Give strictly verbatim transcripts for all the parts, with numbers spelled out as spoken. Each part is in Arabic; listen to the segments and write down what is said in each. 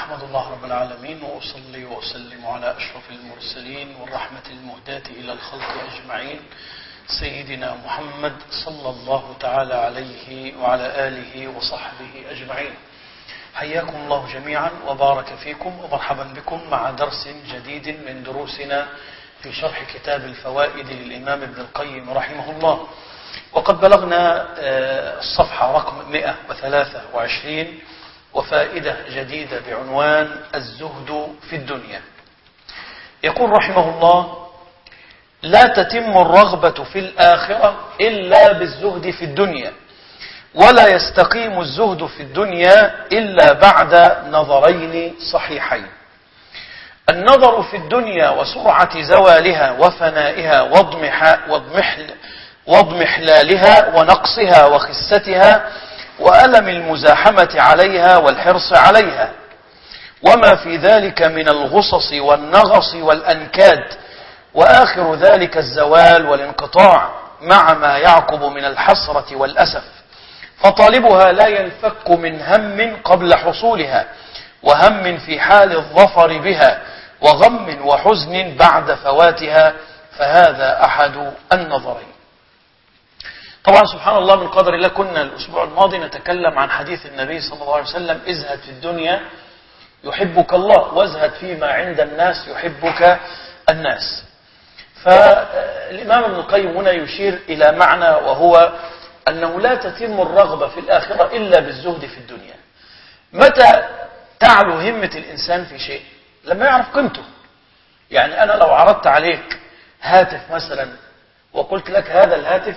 أحمد الله رب العالمين وأصلي وأسلم على أشرف المرسلين والرحمة المهداة إلى الخلق أجمعين سيدنا محمد صلى الله تعالى عليه وعلى آله وصحبه أجمعين. حياكم الله جميعا وبارك فيكم ومرحبا بكم مع درس جديد من دروسنا في شرح كتاب الفوائد للإمام ابن القيم رحمه الله. وقد بلغنا الصفحة رقم مئة وثلاثة وعشرين وفائدة جديدة بعنوان الزهد في الدنيا. يقول رحمه الله: لا تتم الرغبة في الآخرة إلا بالزهد في الدنيا، ولا يستقيم الزهد في الدنيا إلا بعد نظرين صحيحين: النظر في الدنيا وسرعة زوالها وفنائها واضمحل واضمحلالها ونقصها وخستها وألم المزاحمة عليها والحرص عليها، وما في ذلك من الغصص والنغص والأنكاد، وآخر ذلك الزوال والانقطاع مع ما يعقب من الحسرة والأسف. فطالبها لا ينفك من هم قبل حصولها، وهم في حال الظفر بها، وغم وحزن بعد فواتها، فهذا أحد النظرين. طبعا سبحان الله من قدر الله كنا الأسبوع الماضي نتكلم عن حديث النبي صلى الله عليه وسلم: ازهد في الدنيا يحبك الله، وازهد فيما عند الناس يحبك الناس. فالإمام ابن القيم هنا يشير إلى معنى، وهو أنه لا تتم الرغبة في الآخرة إلا بالزهد في الدنيا. متى تعلو همة الإنسان في شيء؟ لما يعرف قيمته. يعني أنا لو عرضت عليك هاتف مثلا وقلت لك هذا الهاتف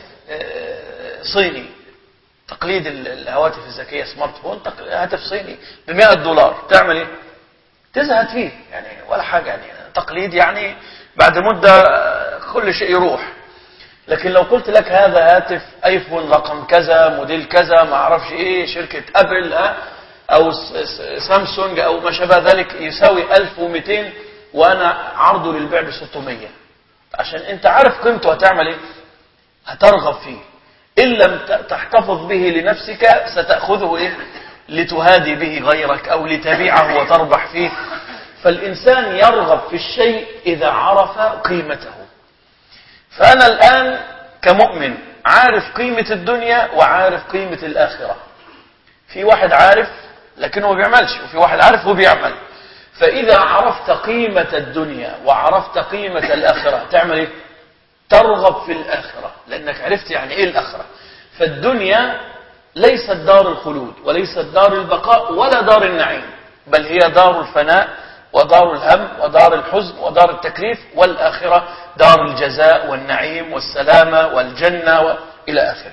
صيني، تقليد الهواتف الذكية سمارت فون، هاتف صيني بمئة دولار، تعمل ايه؟ تزهد فيه، يعني ولا حاجة، يعني تقليد، يعني بعد مدة كل شيء يروح. لكن لو قلت لك هذا هاتف ايفون رقم كذا موديل كذا ما اعرفش ايه شركة ابل ها او سامسونج او ما شابه ذلك يساوي ألف ومئتين وانا عرضه للبيع ب ستمية، عشان انت عارف قيمته، هتعمل ايه؟ هترغب فيه. إن لم تحتفظ به لنفسك ستأخذه إيه؟ لتهادي به غيرك أو لتبيعه وتربح فيه. فالإنسان يرغب في الشيء إذا عرف قيمته. فأنا الآن كمؤمن عارف قيمة الدنيا وعارف قيمة الآخرة. في واحد عارف لكنه ما بيعملش، وفي واحد عارف وبيعمل. فإذا عرفت قيمة الدنيا وعرفت قيمة الآخرة تعمل إيه؟ ترغب في الآخرة، لأنك عرفت يعني إيه الآخرة. فالدنيا ليست دار الخلود وليست دار البقاء ولا دار النعيم، بل هي دار الفناء ودار الهم ودار الحزن ودار التكليف، والآخرة دار الجزاء والنعيم والسلامة والجنة وإلى آخره.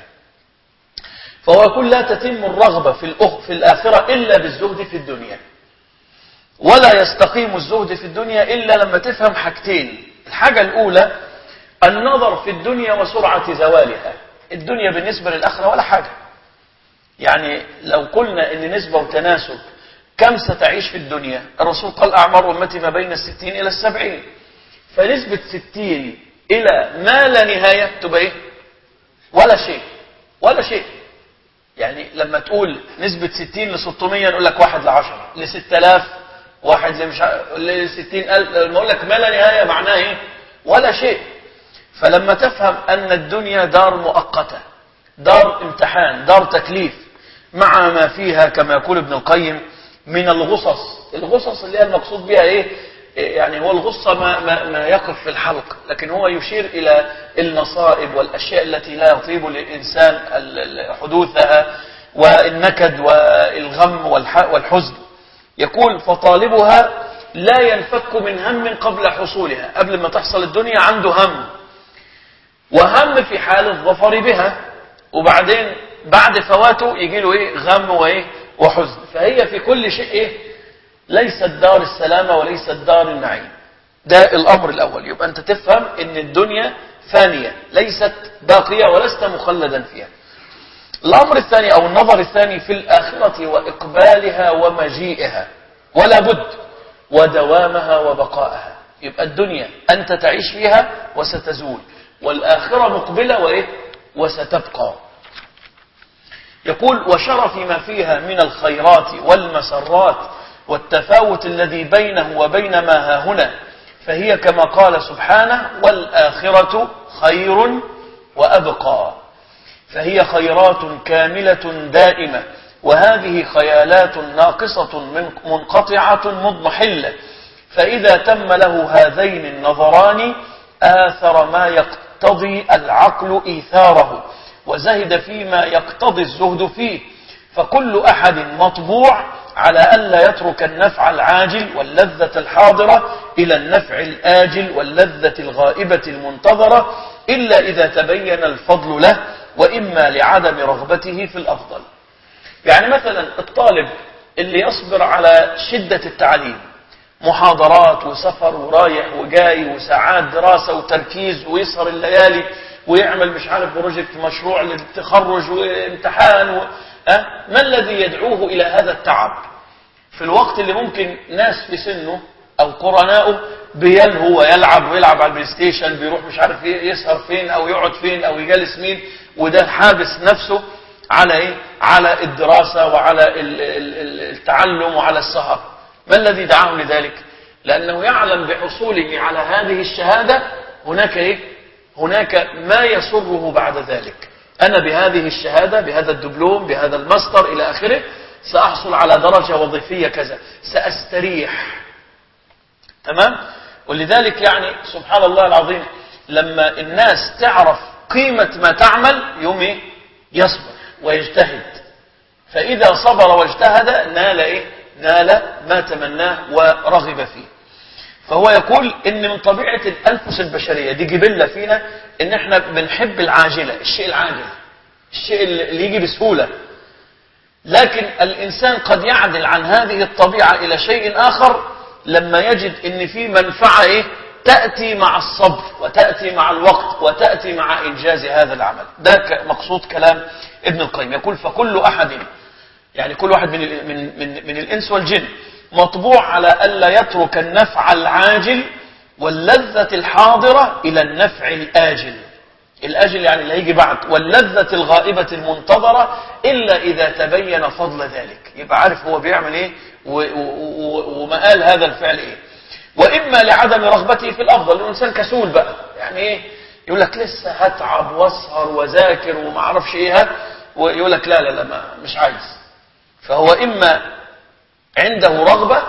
فهو يقول: لا تتم الرغبة في في الآخرة إلا بالزهد في الدنيا، ولا يستقيم الزهد في الدنيا إلا لما تفهم حاجتين. الحاجة الأولى النظر في الدنيا وسرعة زوالها. الدنيا بالنسبة للآخرة ولا حاجة. يعني لو قلنا إن نسبة وتناسب كم ستعيش في الدنيا، الرسول قال: أعمار أمتي ما بين الستين إلى السبعين. فنسبة ستين إلى ما لا نهاية تبقى إيه؟ ولا شيء، ولا شيء. يعني لما تقول نسبة ستين لستمية نقول لك واحد لعشرة، لستة آلاف واحد لمش لستين ألف. لما أقول لك ما لا نهاية معناه إيه؟ ولا شيء. فلما تفهم أن الدنيا دار مؤقتة، دار امتحان، دار تكليف، مع ما فيها كما يقول ابن القيم من الغصص. الغصص اللي هي المقصود بها ايه؟ يعني هو الغصة ما, ما, ما يقف في الحلق، لكن هو يشير إلى المصائب والأشياء التي لا يطيب للإنسان حدوثها، والنكد والغم والحزن. يقول: فطالبها لا ينفك من هم قبل حصولها. قبل ما تحصل الدنيا عنده هم، وهم في حال الظفر بها، وبعدين بعد فواته يجي له ايه؟ غم وايه؟ وحزن. فهي في كل شيء ايه؟ ليست دار السلامة وليست دار النعيم. ده الأمر الأول. يبقى أنت تفهم إن الدنيا فانية ليست باقية ولست مخلدا فيها. الأمر الثاني أو النظر الثاني في الآخرة وإقبالها ومجيئها، ولا بد، ودوامها وبقائها. يبقى الدنيا أنت تعيش فيها وستزول، والآخرة مقبلة وإيه؟ وستبقى. يقول: وشرف ما فيها من الخيرات والمسرات والتفاوت الذي بينه وبين ما ها هنا، فهي كما قال سبحانه: والآخرة خير وأبقى. فهي خيرات كاملة دائمة، وهذه خيالات ناقصة منقطعة مضمحلة. فإذا تم له هذين النظران آثر ما يقتضي العقل إيثاره، وزهد فيما يقتضي الزهد فيه. فكل أحد مطبوع على ألا يترك النفع العاجل واللذة الحاضرة إلى النفع الآجل واللذة الغائبة المنتظرة، إلا إذا تبين الفضل له، وإما لعدم رغبته في الأفضل. يعني مثلا الطالب اللي يصبر على شدة التعليم، محاضرات وسفر ورايح وجاي وساعات دراسة وتركيز ويسهر الليالي ويعمل مش عارف بروجكت مشروع للتخرج وامتحان و... أه؟ ما الذي يدعوه إلى هذا التعب في الوقت اللي ممكن ناس في سنه أو قرناؤه بيلهو ويلعب ويلعب على البلاي ستيشن، بيروح مش عارف يسهر فين أو يقعد فين أو يجلس مين، وده حابس نفسه على إيه؟ على الدراسة وعلى التعلم وعلى السهر. ما الذي دعاه لذلك؟ لأنه يعلم بحصوله على هذه الشهادة هناك إيه؟ هناك ما يسره بعد ذلك. أنا بهذه الشهادة، بهذا الدبلوم، بهذا الماستر إلى آخره، سأحصل على درجة وظيفية كذا، سأستريح. تمام؟ ولذلك يعني سبحان الله العظيم لما الناس تعرف قيمة ما تعمل يوم إيه؟ يصبر ويجتهد. فإذا صبر واجتهد نال إيه؟ نال ما تمناه ورغب فيه. فهو يقول إن من طبيعة الأنفس البشرية دي جبلة فينا إن إحنا بنحب العاجلة، الشيء العاجل، الشيء اللي يجي بسهولة. لكن الإنسان قد يعدل عن هذه الطبيعة إلى شيء آخر لما يجد إن في منفعة إيه؟ تأتي مع الصبر وتأتي مع الوقت وتأتي مع إنجاز هذا العمل. ده مقصود كلام ابن القيم. يقول: فكل أحد، يعني كل واحد من من من, من الإنس والجن، مطبوع على ألا يترك النفع العاجل واللذة الحاضرة إلى النفع الآجل. الآجل يعني اللي هيجي بعد، واللذة الغائبة المنتظرة إلا إذا تبين فضل ذلك. يبقى عارف هو بيعمل إيه ومآل هذا الفعل إيه. وإما لعدم رغبته في الأفضل. الإنسان كسول بقى، يعني إيه؟ يقول لك لسه هتعب واسهر وذاكر وما اعرفش إيه، ويقول لك لا لا لا ما مش عايز. فهو إما عنده رغبة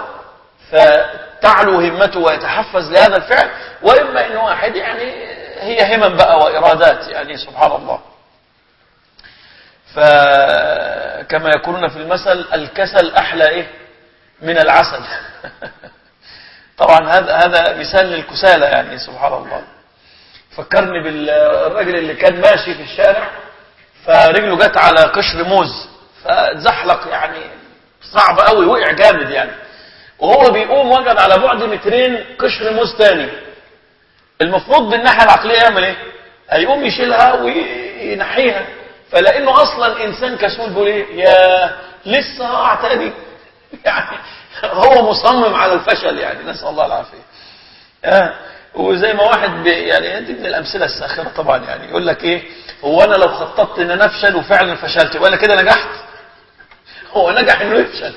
فتعلو همته ويتحفز لهذا الفعل، وإما إنه واحد يعني هي همم بقى وإرادات، يعني سبحان الله. فكما يقولون في المثل: الكسل أحلى إيه من العسل. طبعا هذا هذا مثال للكسالة، يعني سبحان الله. فكرني بالراجل اللي كان ماشي في الشارع فرجله جت على قشر موز فزحلق، يعني صعب قوي، وقع جامد يعني. وهو بيقوم وجد على بعد مترين قشر موز تاني. المفروض بالناحية العقلية يعمل ايه؟ هيقوم يشيلها وينحيها. فلانه اصلا انسان كسول بيقول ايه؟ يا لسه هقع تاني. يعني هو مصمم على الفشل، يعني نسأل الله العافية. آه. وزي ما واحد بي يعني دي من الامثله الساخره طبعا، يعني يقول لك ايه؟ هو انا لو خططت ان انا افشل وفعلا فشلت يبقى انا كده نجحت؟ هو نجح انه يفشل.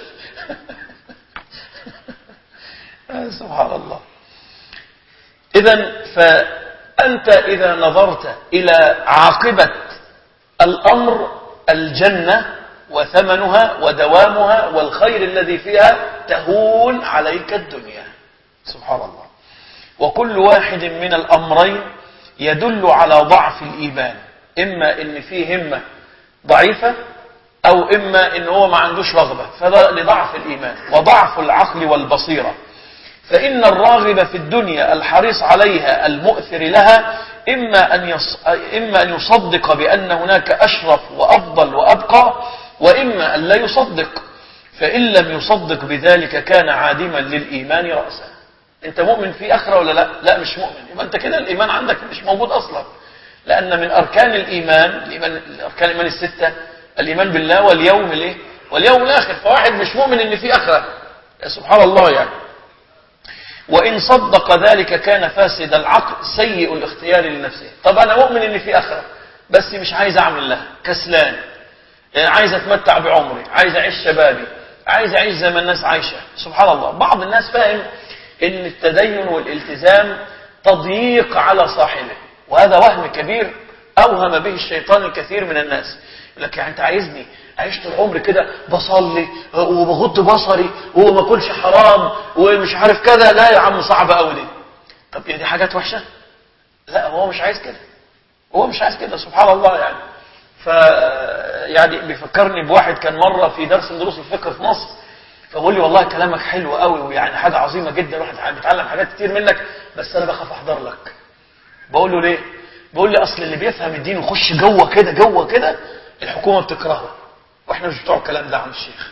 سبحان الله. اذا فانت اذا نظرت الى عاقبه الامر الجنه وثمنها ودوامها والخير الذي فيها تهون عليك الدنيا. سبحان الله. وكل واحد من الأمرين يدل على ضعف الإيمان، إما إن فيه همة ضعيفة أو إما إن هو ما عندوش رغبة، فده لضعف الإيمان وضعف العقل والبصيرة. فإن الراغب في الدنيا الحريص عليها المؤثر لها إما أن يص... إما أن يصدق بأن هناك أشرف وأفضل وأبقى، وإما أن لا يصدق. فإن لم يصدق بذلك كان عادما للإيمان رأسا. أنت مؤمن في آخرة ولا لا؟ لا مش مؤمن. يبقى أنت كده الإيمان عندك مش موجود أصلا. لأن من أركان الإيمان، الإيمان أركان الإيمان الستة، الإيمان بالله واليوم الإيه؟ واليوم الآخر. فواحد مش مؤمن إن في آخرة، سبحان الله يعني. وإن صدق ذلك كان فاسد العقل سيء الاختيار لنفسه. طب أنا مؤمن إن في آخرة بس مش عايز أعمل لها، كسلان، عايز أتمتع بعمري، عايز أعيش شبابي، عايز يعيش زي ما الناس عايشة. سبحان الله، بعض الناس فاهم ان التدين والالتزام تضييق على صاحبه، وهذا وهم كبير اوهم به الشيطان الكثير من الناس. يقول لك يعني انت عايزني اعيش طول عمري كده بصلي وبغض بصري وما اكلش حرام ومش عارف كذا؟ لا يا عم، صعبه قوي دي. طب دي حاجات وحشه؟ لا، هو مش عايز كده، هو مش عايز كده. سبحان الله. يعني ف يعني بيفكرني بواحد كان مره في درس من دروس الفقه في مصر، فبقول لي والله كلامك حلو قوي ويعني حاجه عظيمه جدا، الواحد بيتعلم حاجات كتير منك، بس انا بخاف احضر لك. بقول له ليه؟ بقول لي اصل اللي بيفهم الدين ويخش جوه كده جوه كده الحكومه بتكرهه، واحنا مش بتوع الكلام ده يا عم الشيخ.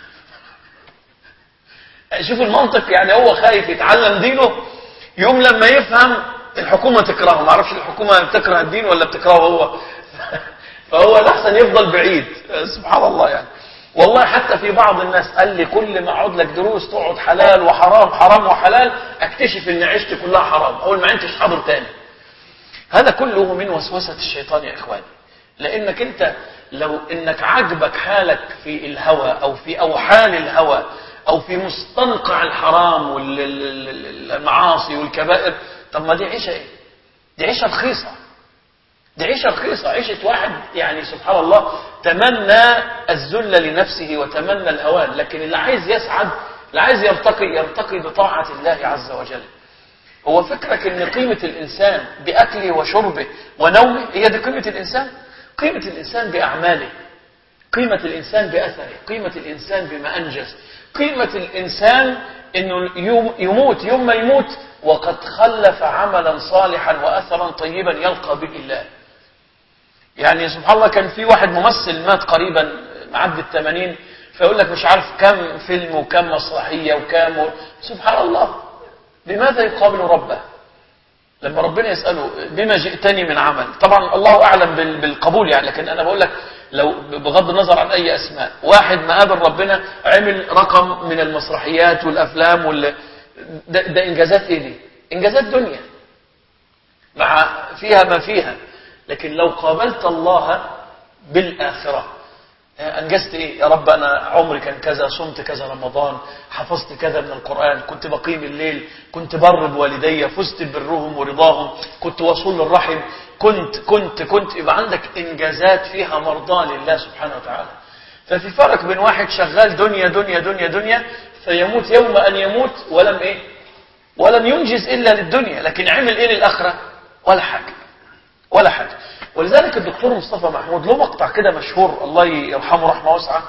شوف المنطق، يعني هو خايف يتعلم دينه، يوم لما يفهم الحكومه تكرهه. ما اعرفش الحكومه بتكره الدين ولا بتكرهه هو. فهو الاحسن يفضل بعيد. سبحان الله. يعني والله حتى في بعض الناس قال لي كل ما اقعد لك دروس تقعد حلال وحرام حرام وحلال، اكتشف ان عيشتي كلها حرام، اول ما انتش حاضر تاني. هذا كله من وسوسة الشيطان يا إخواني. لأنك أنت لو أنك عجبك حالك في الهوى أو في أوحال الهوى أو في مستنقع الحرام والمعاصي والكبائر، طب ما دي عيشة إيه؟ دي عيشة رخيصة، دي عيشة رخيصة، عيشة واحد يعني سبحان الله تمنى الذل لنفسه وتمنى الهوان. لكن اللي عايز يسعد، اللي عايز يرتقي، يرتقي بطاعة الله عز وجل. هو فكرك ان قيمة الانسان باكله وشربه ونومه هي دي قيمة الانسان؟ قيمة الانسان باعماله، قيمة الانسان باثره، قيمة الانسان بما انجز، قيمة الانسان انه يموت يوم ما يموت وقد خلف عملا صالحا واثرا طيبا يلقى به الله. يعني سبحان الله كان في واحد ممثل مات قريبا معدي الثمانين، فيقول لك مش عارف كم فيلم وكم مسرحية وكم و... سبحان الله. بماذا يقابل ربه لما ربنا يسأله بما جئتني من عمل؟ طبعا الله أعلم بالقبول يعني، لكن أنا بقول لك لو بغض النظر عن أي أسماء، واحد ما قابل ربنا عمل رقم من المسرحيات والأفلام وال... ده, ده إنجازات إيه دي؟ إنجازات دنيا مع فيها ما فيها. لكن لو قابلت الله بالآخرة أنجزت إيه؟ يا رب أنا عمري كان كذا، صمت كذا رمضان، حفظت كذا من القرآن، كنت بقيم الليل، كنت بر بوالدي، فزت برهم ورضاهم، كنت وصول للرحم، كنت كنت كنت يبقى عندك إنجازات فيها مرضاة لله سبحانه وتعالى. ففي فرق بين واحد شغال دنيا دنيا دنيا دنيا فيموت يوم أن يموت ولم إيه؟ ولم ينجز إلا للدنيا، لكن عمل إيه للآخرة؟ ولا حاجة ولا حاجة. ولذلك الدكتور مصطفى محمود له مقطع كده مشهور الله يرحمه رحمه واسعة،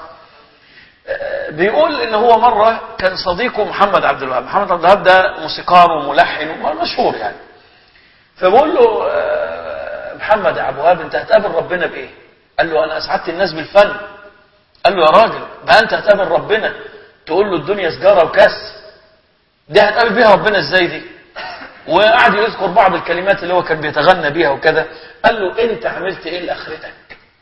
بيقول ان هو مرة كان صديقه محمد عبد الوهاب. محمد عبد الوهاب ده موسيقار وملحن ومشهور يعني. فبقول له محمد يا عبد الوهاب انت هتقابل ربنا بايه؟ قال له انا اسعدت الناس بالفن. قال له يا راجل بقى انت هتقابل ربنا تقول له الدنيا سجارة وكاس؟ دي هتقابل بيها ربنا ازاي دي؟ وقعد يذكر بعض الكلمات اللي هو كان بيتغنى بيها وكذا. قال له انت عملت ايه لاخرتك؟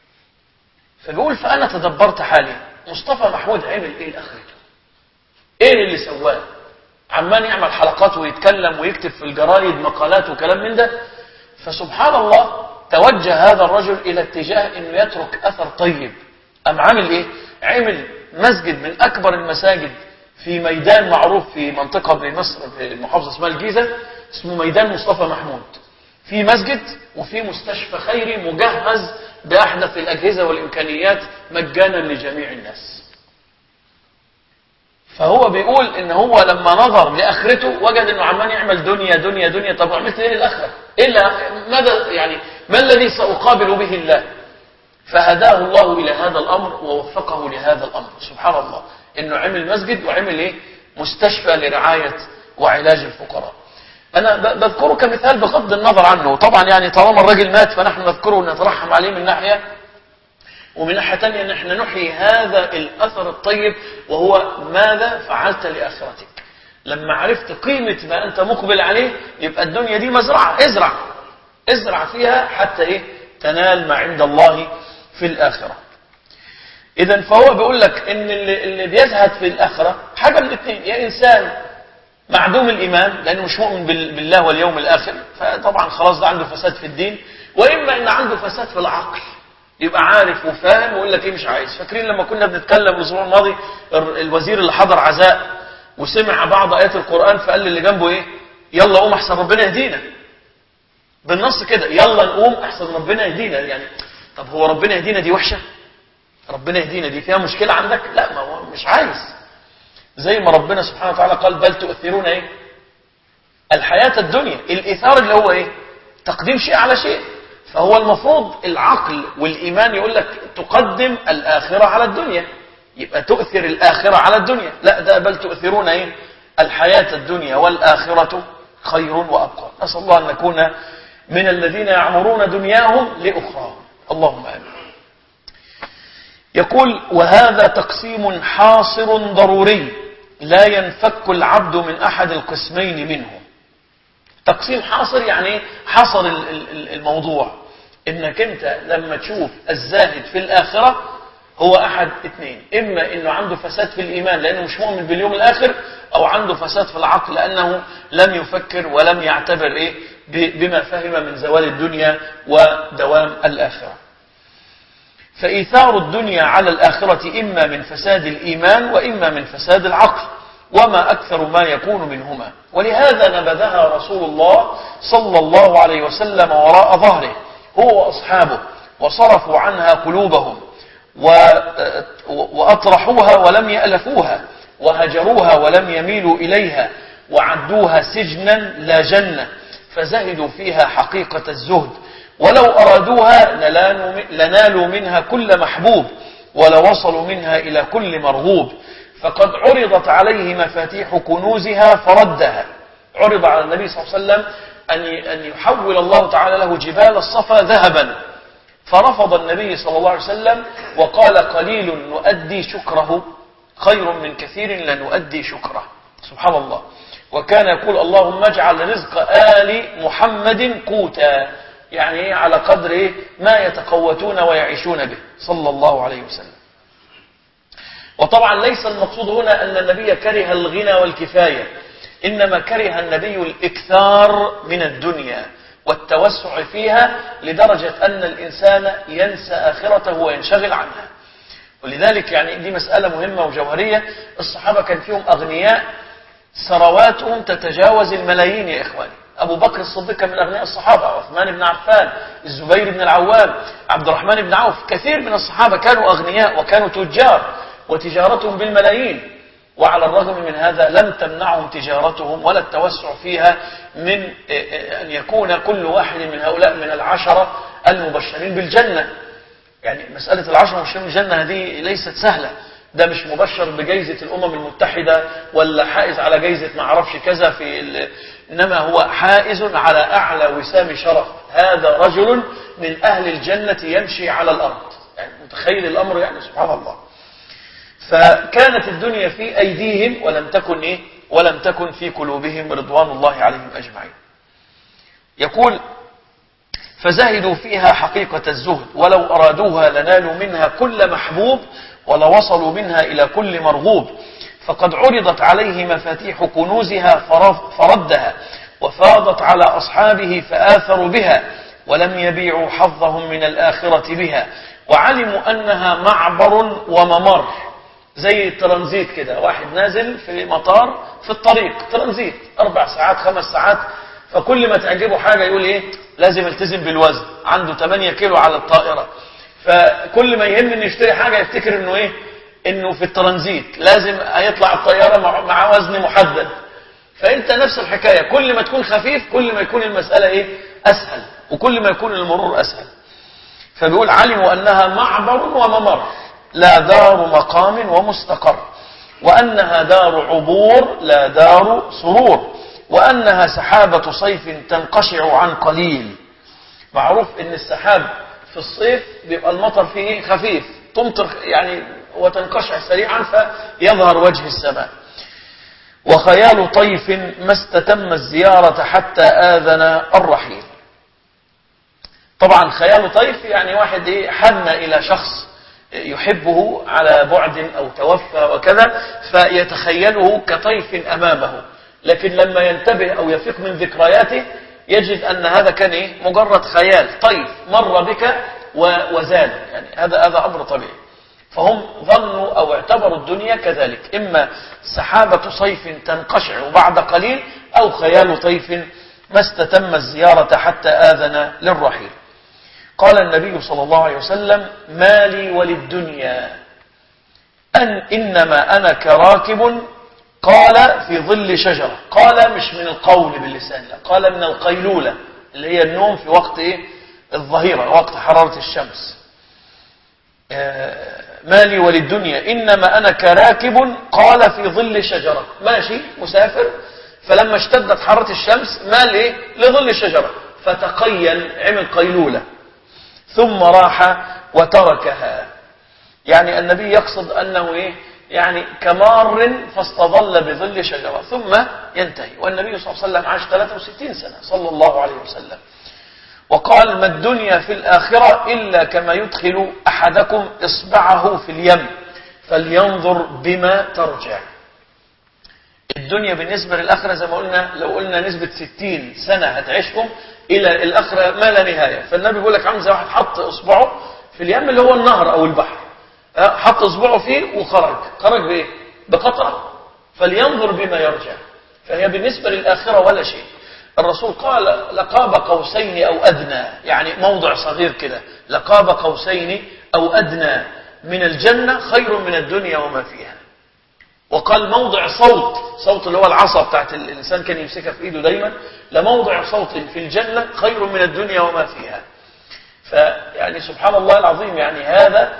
فبيقول فانا تدبرت حالي، مصطفى محمود عمل ايه لاخرته؟ ايه اللي سواه؟ عمان يعمل حلقات ويتكلم ويكتب في الجرايد مقالات وكلام من ده. فسبحان الله توجه هذا الرجل الى اتجاه انه يترك اثر طيب. ام عمل ايه؟ عمل مسجد من اكبر المساجد في ميدان معروف في منطقة بمصر في المحافظة اسمها الجيزة، اسمه ميدان مصطفى محمود. في مسجد وفي مستشفى خيري مجهز بأحدث الأجهزة والإمكانيات مجانا لجميع الناس. فهو بيقول إن هو لما نظر لآخرته وجد إنه عمان يعمل دنيا دنيا دنيا. طب عملت إيه للآخرة؟ إلا ماذا يعني ما الذي سأقابل به الله؟ فهداه الله إلى هذا الأمر ووفقه لهذا الأمر. سبحان الله إنه عمل مسجد وعمل إيه؟ مستشفى لرعاية وعلاج الفقراء. أنا بذكره كمثال بغض النظر عنه، طبعا يعني طالما الرجل مات فنحن نذكره ونترحم عليه من ناحية، ومن ناحية تانية نحن نحيي هذا الأثر الطيب وهو ماذا فعلت لآخرتك. لما عرفت قيمة ما أنت مقبل عليه يبقى الدنيا دي مزرعة، ازرع ازرع فيها حتى إيه؟ تنال ما عند الله في الآخرة. إذن فهو بيقول لك إن اللي, اللي بيزهد في الآخرة حاجة من الاثنين، يا إنسان معدوم الإيمان لأنه مش مؤمن بالله واليوم الآخر، فطبعا خلاص ده عنده فساد في الدين، وإما إن عنده فساد في العقل، يبقى عارف وفاهم ويقول لك ايه مش عايز. فاكرين لما كنا بنتكلم الاسبوع الماضي الوزير اللي حضر عزاء وسمع بعض ايات القرآن فقال اللي جنبه ايه؟ يلا قوم احسن ربنا يهدينا. بالنص كده، يلا نقوم احسن ربنا يهدينا. يعني طب هو ربنا يهدينا دي وحشة؟ ربنا يهدينا دي فيها مشكلة عندك؟ لا، ما هو مش عايز. زي ما ربنا سبحانه وتعالى قال بل تؤثرون ايه؟ الحياة الدنيا. الايثار اللي هو ايه؟ تقديم شيء على شيء. فهو المفروض العقل والإيمان يقول لك تقدم الآخرة على الدنيا، يبقى تؤثر الآخرة على الدنيا. لا، ده بل تؤثرون ايه؟ الحياة الدنيا والآخرة خير وأبقى. نسأل الله أن نكون من الذين يعمرون دنياهم لأخراهم، اللهم آمين. يقول وهذا تقسيم حاصر ضروري لا ينفك العبد من أحد القسمين منه. تقسيم حاصر يعني حصر الموضوع، انك انت لما تشوف الزاهد في الآخرة هو أحد اثنين، إما إنه عنده فساد في الإيمان لأنه مش مؤمن باليوم الآخر، أو عنده فساد في العقل لأنه لم يفكر ولم يعتبر إيه بما فهم من زوال الدنيا ودوام الآخرة. فإيثار الدنيا على الآخرة إما من فساد الإيمان وإما من فساد العقل، وما أكثر ما يكون منهما. ولهذا نبذها رسول الله صلى الله عليه وسلم وراء ظهره هو وأصحابه، وصرفوا عنها قلوبهم وأطرحوها ولم يألفوها، وهجروها ولم يميلوا إليها، وعدوها سجنا لا جنة، فزهدوا فيها حقيقة الزهد، ولو أرادوها لنالوا منها كل محبوب، ولوصلوا منها إلى كل مرغوب. فقد عرضت عليه مفاتيح كنوزها فردها. عرض على النبي صلى الله عليه وسلم أن يحول الله تعالى له جبال الصفا ذهبا، فرفض النبي صلى الله عليه وسلم وقال قليل نؤدي شكره خير من كثير لا نؤدي شكره. سبحان الله. وكان يقول اللهم اجعل رزق آل محمد قوتا، يعني على قدر ما يتقوتون ويعيشون به صلى الله عليه وسلم. وطبعا ليس المقصود هنا أن النبي كره الغنى والكفاية، إنما كره النبي الإكثار من الدنيا والتوسع فيها لدرجة أن الإنسان ينسى آخرته وينشغل عنها. ولذلك يعني دي مسألة مهمة وجوهرية. الصحابة كان فيهم أغنياء ثرواتهم تتجاوز الملايين يا إخواني. أبو بكر الصديق كان من أغنياء الصحابة، عثمان بن عفان، الزبير بن العوام، عبد الرحمن بن عوف. كثير من الصحابة كانوا أغنياء وكانوا تجار وتجارتهم بالملايين، وعلى الرغم من هذا لم تمنعهم تجارتهم ولا التوسع فيها من أن يكون كل واحد من هؤلاء من العشرة المبشرين بالجنة. يعني مسألة العشرة المبشرين بالجنة هذه ليست سهلة. ده مش مبشر بجائزة الأمم المتحدة ولا حائز على جائزة ما اعرفش كذا في ال... إنما هو حائز على أعلى وسام شرف. هذا رجل من أهل الجنة يمشي على الأرض. يعني متخيل الأمر، يعني سبحان الله. فكانت الدنيا في أيديهم ولم تكن إيه؟ ولم تكن في قلوبهم رضوان الله عليهم أجمعين. يقول فزهدوا فيها حقيقة الزهد، ولو أرادوها لنالوا منها كل محبوب، ولوصلوا منها إلى كل مرغوب. فقد عرضت عليه مفاتيح كنوزها فردها، وفاضت على أصحابه فآثروا بها، ولم يبيعوا حظهم من الآخرة بها، وعلموا أنها معبر وممر. زي الترانزيت كده، واحد نازل في مطار في الطريق ترانزيت أربع ساعات خمس ساعات، فكل ما تعجبه حاجة يقول إيه لازم التزم بالوزن، عنده ثمانية كيلو على الطائرة، فكل ما يهم إنه يشتري حاجة يفتكر إنه إيه إنه في الترانزيت لازم هيطلع الطيارة مع, مع وزن محدد. فأنت نفس الحكاية، كل ما تكون خفيف كل ما يكون المسألة إيه أسهل، وكل ما يكون المرور أسهل. فبيقول علموا أنها معبر وممر، لا دار مقام ومستقر، وأنها دار عبور لا دار سرور، وأنها سحابة صيف تنقشع عن قليل. معروف أن السحاب في الصيف بيبقى المطر فيه خفيف، تمطر يعني وتنقشع سريعا فيظهر وجه السماء. وخيال طيف ما استتم الزيارة حتى آذن الرحيل. طبعا خيال طيف يعني واحد حن إلى شخص يحبه على بعد أو توفى وكذا، فيتخيله كطيف أمامه، لكن لما ينتبه أو يفيق من ذكرياته يجد أن هذا كان إيه؟ مجرد خيال. طيف مر بك وزال، يعني هذا هذا أمر طبيعي. فهم ظنوا أو اعتبروا الدنيا كذلك، إما سحابة صيف تنقشع بعد قليل، أو خيال طيف ما استتم الزيارة حتى آذن للرحيل. قال النبي صلى الله عليه وسلم: ما لي وللدنيا أن إنما أنا كراكب قال في ظل شجرة. قال مش من القول باللسان، لا، قال من القيلولة اللي هي النوم في وقت إيه؟ الظهيرة، وقت حرارة الشمس. ما لي وللدنيا إنما أنا كراكب قال في ظل شجرة، ماشي مسافر، فلما اشتدت حرارة الشمس مال إيه؟ لظل شجرة، فتقيل، عمل قيلولة، ثم راح وتركها. يعني النبي يقصد أنه إيه؟ يعني كمار فاستظل بظل شجرة ثم ينتهي. والنبي صلى الله عليه وسلم عاش ثلاث وستين سنة صلى الله عليه وسلم. وقال: ما الدنيا في الآخرة إلا كما يدخل أحدكم إصبعه في اليم فلينظر بما ترجع. الدنيا بالنسبة للآخرة زي ما قلنا، لو قلنا نسبة ستين سنة هتعيشهم إلى الآخرة ما لا نهاية. فالنبي بيقول لك عامل زي واحد حط إصبعه في اليم اللي هو النهر أو البحر، حط إصبعه فيه وخرج، خرج بإيه؟ بقطرة، فلينظر بما يرجع. فهي بالنسبة للآخرة ولا شيء. الرسول قال: لقاب قوسين أو أدنى، يعني موضع صغير كده، لقاب قوسين أو أدنى من الجنة خير من الدنيا وما فيها. وقال: موضع صوت، صوت اللي هو العصا بتاعت الإنسان كان يمسكها في إيده دايما، لموضع صوت في الجنة خير من الدنيا وما فيها. فيعني سبحان الله العظيم، يعني هذا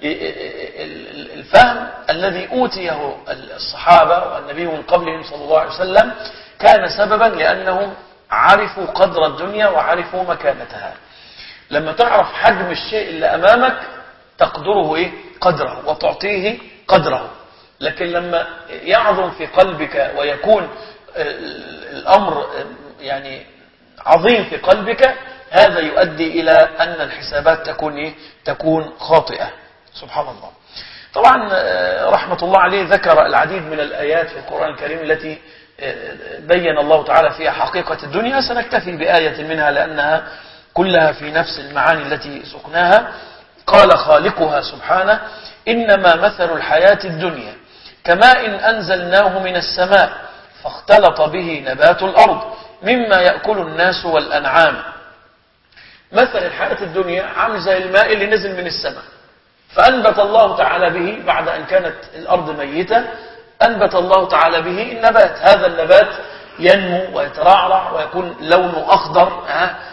الفهم الذي أوتيه الصحابة والنبي من قبلهم صلى الله عليه وسلم كان سببا لأنهم عرفوا قدر الدنيا وعرفوا مكانتها. لما تعرف حجم الشيء اللي أمامك تقدره إيه؟ قدره، وتعطيه قدره. لكن لما يعظم في قلبك ويكون الأمر يعني عظيم في قلبك، هذا يؤدي إلى أن الحسابات تكون إيه؟ تكون خاطئة. سبحان الله. طبعا رحمة الله عليه ذكر العديد من الآيات في القرآن الكريم التي بين الله تعالى فيها حقيقة الدنيا. سنكتفي بآية منها لأنها كلها في نفس المعاني التي سقناها. قال خالقها سبحانه: إنما مثل الحياة الدنيا كماء أنزلناه من السماء فاختلط به نبات الأرض مما يأكل الناس والأنعام. مثل الحياة الدنيا عامل زي الماء اللي نزل من السماء، فأنبت الله تعالى به بعد أن كانت الأرض ميتة، أنبت الله تعالى به النبات. هذا النبات ينمو ويترعرع ويكون لونه أخضر،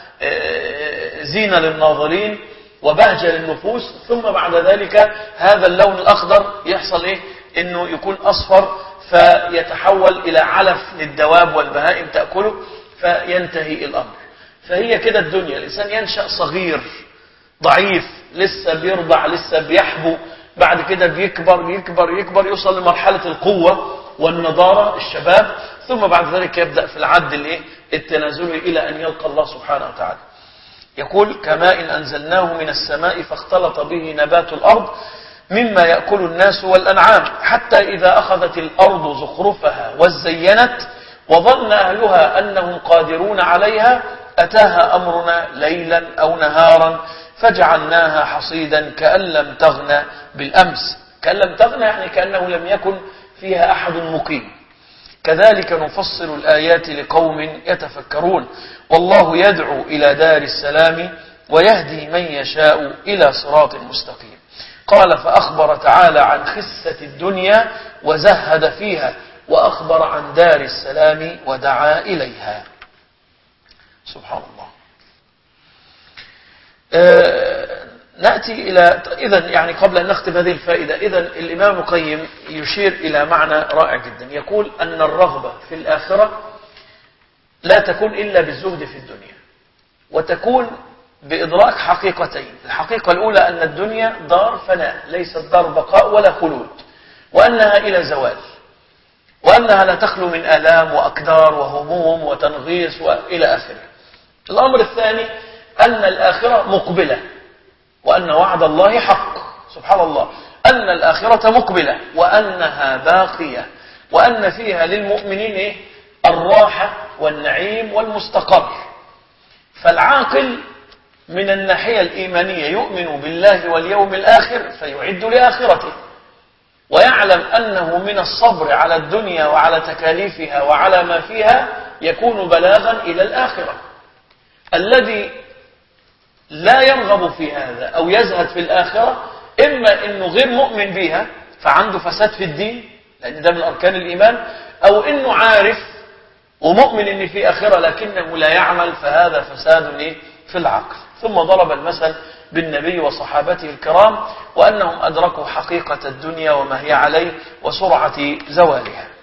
زينة للناظرين وبهجة للنفوس. ثم بعد ذلك هذا اللون الأخضر يحصل إيه؟ إنه يكون أصفر فيتحول إلى علف للدواب والبهائم تأكله، فينتهي الأمر. فهي كده الدنيا، الإنسان ينشأ صغير ضعيف لسه بيرضع لسه بيحبو، بعد كده بيكبر يكبر يكبر يوصل لمرحلة القوة والنضارة الشباب، ثم بعد ذلك يبدأ في العد الايه التنازلي إلى أن يلقى الله سبحانه وتعالى. يقول: كماء أنزلناه من السماء فاختلط به نبات الأرض مما يأكل الناس والأنعام حتى إذا أخذت الأرض زخرفها وزينت وظن أهلها أنهم قادرون عليها أتاها أمرنا ليلا أو نهارا فجعلناها حصيدا كأن لم تغن بالأمس. كأن لم تغن يعني كأنه لم يكن فيها أحد مقيم. كذلك نفصل الآيات لقوم يتفكرون والله يدعو إلى دار السلام ويهدي من يشاء إلى صراط مستقيم. قال: فأخبر تعالى عن خسة الدنيا وزهد فيها، وأخبر عن دار السلام ودعا إليها. سبحان الله. آه نأتي إلى إذن يعني قبل أن نختم هذه الفائدة، إذن الإمام ابن القيم يشير إلى معنى رائع جدا. يقول أن الرغبة في الآخرة لا تكون إلا بالزهد في الدنيا، وتكون بإدراك حقيقتين. الحقيقة الأولى أن الدنيا دار فناء، ليست دار بقاء ولا خلود، وأنها إلى زوال، وأنها لا تخلو من آلام وأكدار وهموم وتنغيص وإلى آخره. الأمر الثاني أن الآخرة مقبلة، وأن وعد الله حق. سبحان الله. أن الآخرة مقبلة وأنها باقية، وأن فيها للمؤمنين الراحة والنعيم والمستقر. فالعاقل من الناحية الإيمانية يؤمن بالله واليوم الآخر فيعد لآخرته، ويعلم أنه من الصبر على الدنيا وعلى تكاليفها وعلى ما فيها يكون بلاغا إلى الآخرة. الذي لا يرغب في هذا أو يزهد في الآخرة إما أنه غير مؤمن بها فعنده فساد في الدين، لأن ده من أركان الإيمان، أو أنه عارف ومؤمن أن في آخرة لكنه لا يعمل، فهذا فساد في العقل. ثم ضرب المثل بالنبي وصحابته الكرام وأنهم أدركوا حقيقة الدنيا وما هي عليه وسرعة زوالها.